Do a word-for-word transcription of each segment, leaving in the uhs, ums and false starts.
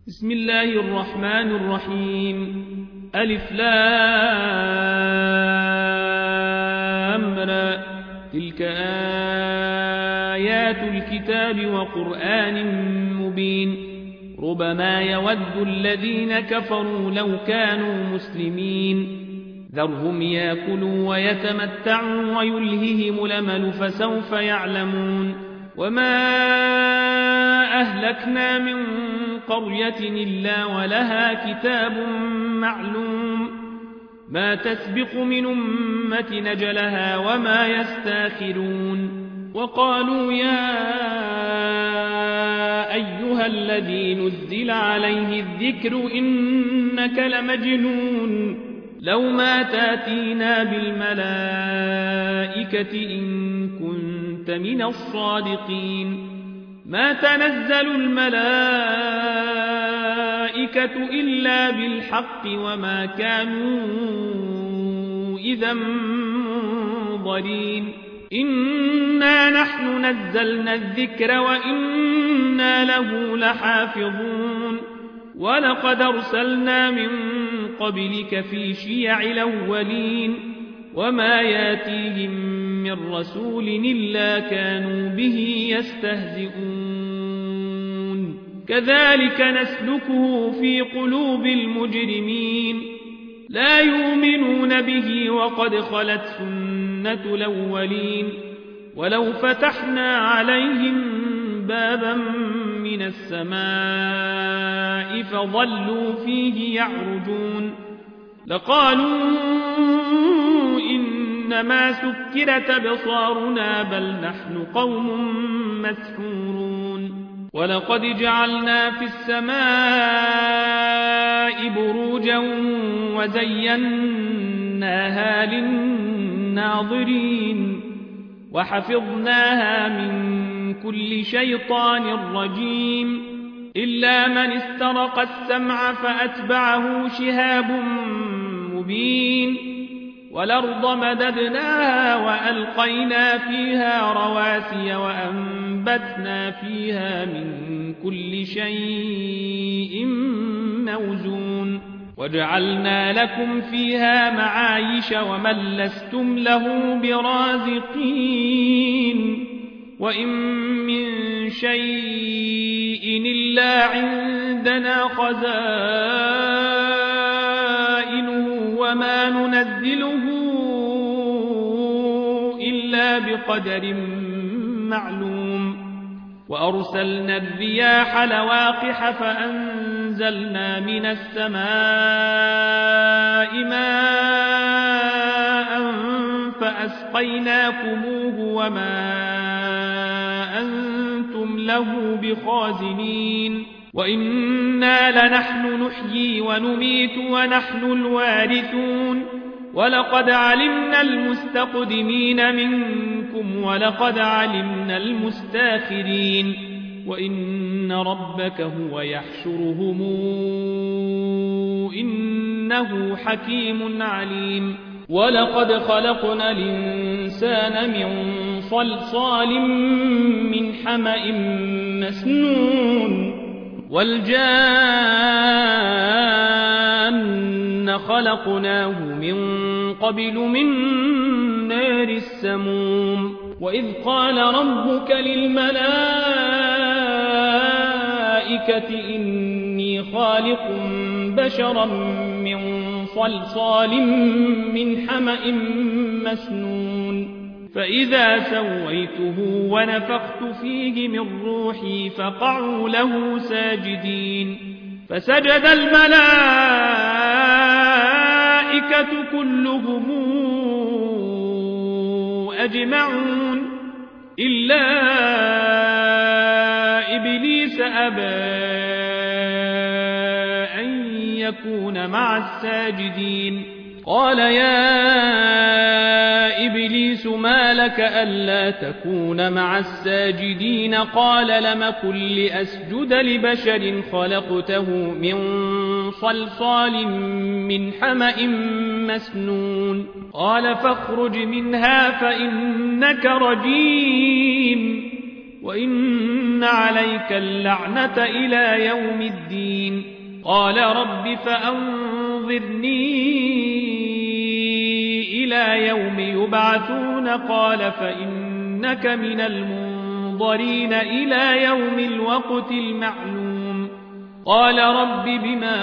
بسم الله الرحمن الرحيم. ألف لام را، تلك آيات الكتاب وقرآن مبين. ربما يود الذين كفروا لو كانوا مسلمين. ذرهم يأكلوا ويتمتعوا ويلههم الأمل فسوف يعلمون. وما أهلكنا من قرية إلا ولها كتاب معلوم، ما تسبق من أمة نجلها وما يستاخرون. وقالوا يا أيها الذي نزل عليه الذكر إنك لمجنون، لو ما تاتينا بالملائكة إن كنت من الصادقين. ما تنزل الملائكة إلا بالحق وما كانوا إذا منظرين. إنا نحن نزلنا الذكر وإنا له لحافظون. ولقد أرسلنا من قبلك في شيع الأولين، وما ياتيهم من رسول إلا كانوا به يستهزئون. كذلك نسلكه في قلوب المجرمين، لا يؤمنون به وقد خلت سنة الأولين. ولو فتحنا عليهم بابا من السماء فظلوا فيه يعرجون لقالوا إنما سكرت أبصارنا بل نحن قوم مسحورون. ولقد جعلنا في السماء بروجا وزيناها للناظرين وحفظناها من كل شيطان رجيم إلا من استرق السمع فأتبعه شهاب مبين. والأرض مددناها وألقينا فيها رواسي وأنبتنا فيها من كل شيء موزون. وجعلنا لكم فيها معايش ومن لستم له برازقين. وإن من شيء إلا عندنا خزائنه وما ننزله إلا بقدر معلوم. وأرسلنا الرياح لواقح فأنزلنا من السماء ماء فأسقيناكموه وما أنتم له بخازنين. وإنا لنحن نحيي ونميت ونحن الوارثون. ولقد علمنا المستقدمين منكم ولقد علمنا المستاخرين. وإن ربك هو يحشرهم إنه حكيم عليم. ولقد خلقنا الإنسان من صلصال من حمأ مسنون والجان خلقناه من قبل من نار السموم. وإذ قال ربك للملائكة إني خالق بشرا من صلصال من حمأ مسنون فإذا سويته ونفخت فيه من روحي فقعوا له ساجدين. فسجد الملائكة كلهم أجمعون إلا إبليس أبى أن يكون مع الساجدين. قال يا إبليس ما لك ألا تكون مع الساجدين؟ قال لم كن لأسجد لبشر خلقته من صلصال من حمأ مسنون. قال فاخرج منها فإنك رجيم وإن عليك اللعنة إلى يوم الدين قال رب فأنظرني إلى يوم يبعثون قال فإنك من المنظرين إلى يوم الوقت المعلوم قال رب بما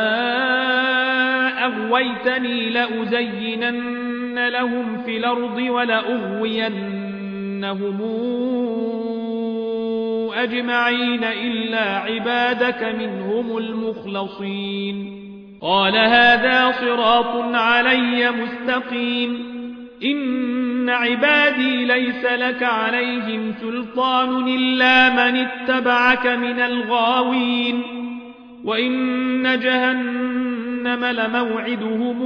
أغويتني لأزينن لهم في الأرض ولأغوينهم أجمعين إلا عبادك منهم المخلصين قال هذا صراط علي مستقيم إن عبادي ليس لك عليهم سلطان إلا من اتبعك من الغاوين وإن جهنم لموعدهم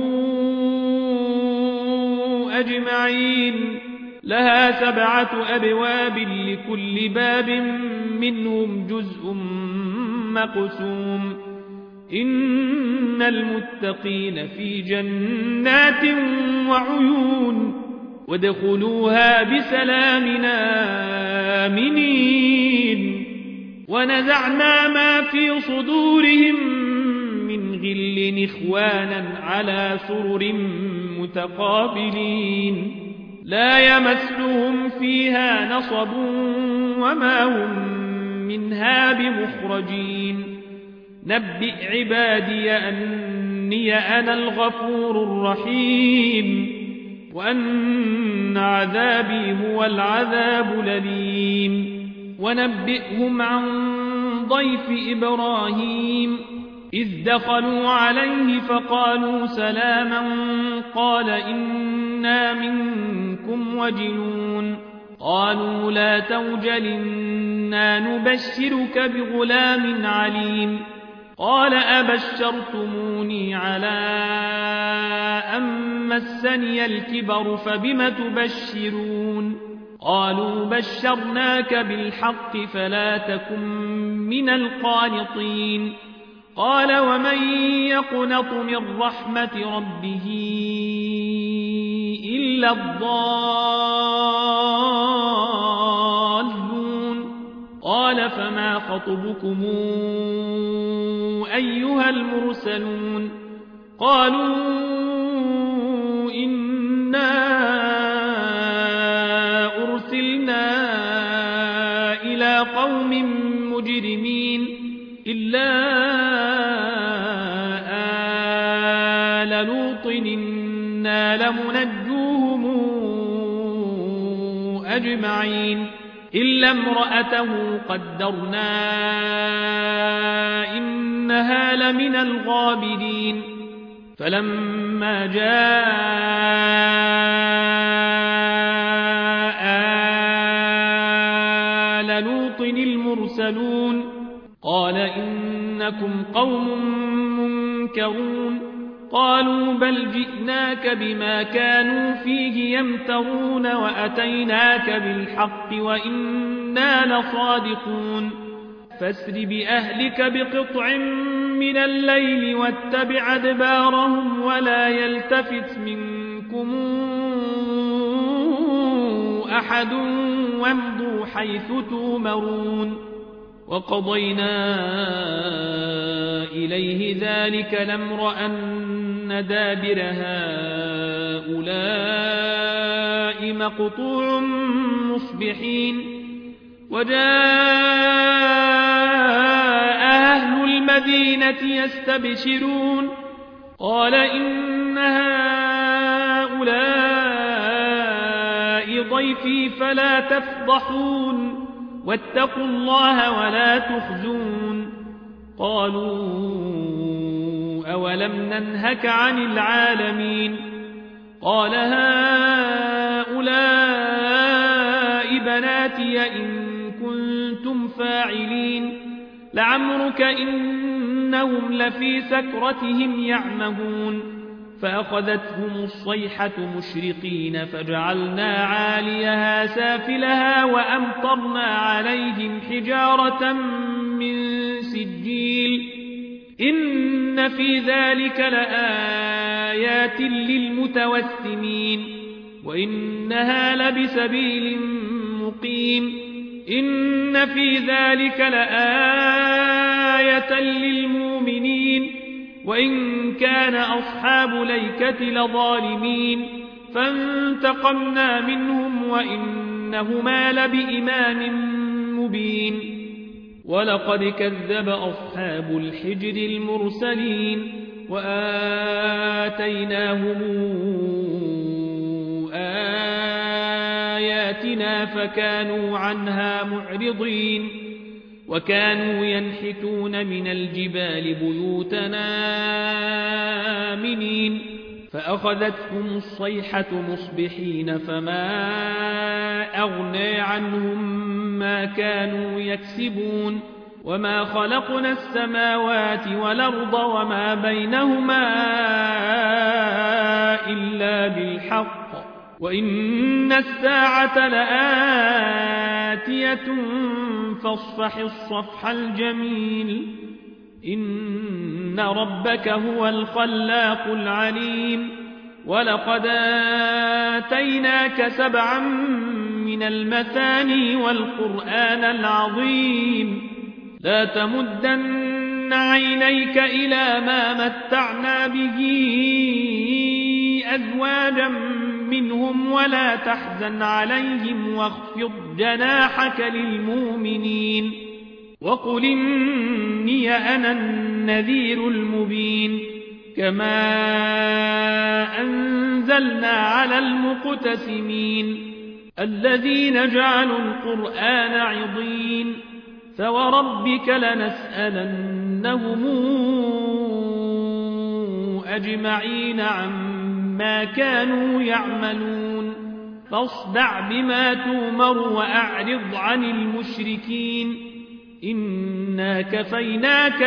أجمعين لها سبعة أبواب لكل باب منهم جزء مقسوم إن المتقين في جنات وعيون وادخلوها بسلام آمنين ونزعنا ما في صدورهم من غل إخوانا على سرر متقابلين لا يمسهم فيها نصب وما هم منها بمخرجين نبئ عبادي أني أنا الغفور الرحيم وأن عذابي هو العذاب الأليم ونبئهم عن ضيف إبراهيم إذ دخلوا عليه فقالوا سلاما قال إنا منكم وجلون قالوا لا توجل إنا نبشرك بغلام عليم قال أبشرتموني على أن مسني الكبر فبم تبشرون قالوا بشرناك بالحق فلا تكن من القانطين قال ومن يقنط من رحمة ربه إلا الضالون قال فما خطبكم أيها المرسلون قالوا إنا أرسلنا إلى قوم مجرمين إلا آل لوط إنا لمنجوهم أجمعين إلا امرأته قدرنا إنها لمن الغابرين فلما جاء آل لوط المرسلون قال إنكم قوم منكرون قالوا بل جئناك بما كانوا فيه يمترون وأتيناك بالحق وإنا لصادقون فاسر بأهلك بقطع من الليل واتبع أدبارهم ولا يلتفت منكم أحد وامضوا حيث تومرون وقضينا إليه ذلك الأمر أن دابر هؤلاء مقطوع مصبحين وجاء أهل المدينة يستبشرون قال إن هؤلاء ضيفي فلا تفضحون واتقوا الله ولا تخزون قالوا أولم ننهك عن العالمين قال هؤلاء بناتي إن كنتم فاعلين لعمرك إنهم لفي سكرتهم يعمهون فأخذتهم الصيحة مشرقين فجعلنا عاليها سافلها وأمطرنا عليهم حجارة من سجيل إن في ذلك لآيات للمتوسمين وإنها لبسبيل مقيم إن في ذلك لآية للمؤمنين وإن كان أصحاب ليكة لظالمين فانتقمنا منهم وإنهما لبإمام مبين ولقد كذب أصحاب الحجر المرسلين وآتيناهم آياتنا فكانوا عنها معرضين وكانوا ينحتون من الجبال بيوتنا آمنين فأخذتهم الصيحة مصبحين فما أغنى عنهم ما كانوا يكسبون وما خلقنا السماوات والأرض وما بينهما إلا بالحق وإن الساعة لآتية فاصفح الصفح الجميل إن ربك هو الخلاق العليم ولقد آتيناك سبعا من المثاني والقرآن العظيم لا تمدن عينيك إلى ما متعنا به أزواجا منهم ولا تحزن عليهم واخفض جناحك للمؤمنين وقل إني أنا النذير المبين كما أنزلنا على المقتسمين الذين جعلوا القرآن عضين فوربك لنسألنهم أجمعين عما كانوا يعملون فاصدع بما تؤمر وأعرض عن المشركين إنا كفيناك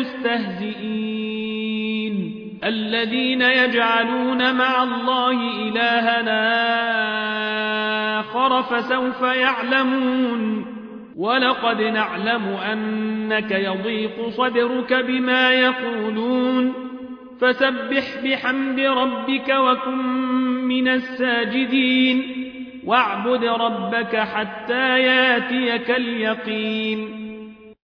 المستهزئين الذين يجعلون مع الله إلهنا آخر فسوف يعلمون ولقد نعلم أنك يضيق صدرك بما يقولون فسبح بحمد ربك وكن من الساجدين واعبد ربك حتى ياتيك اليقين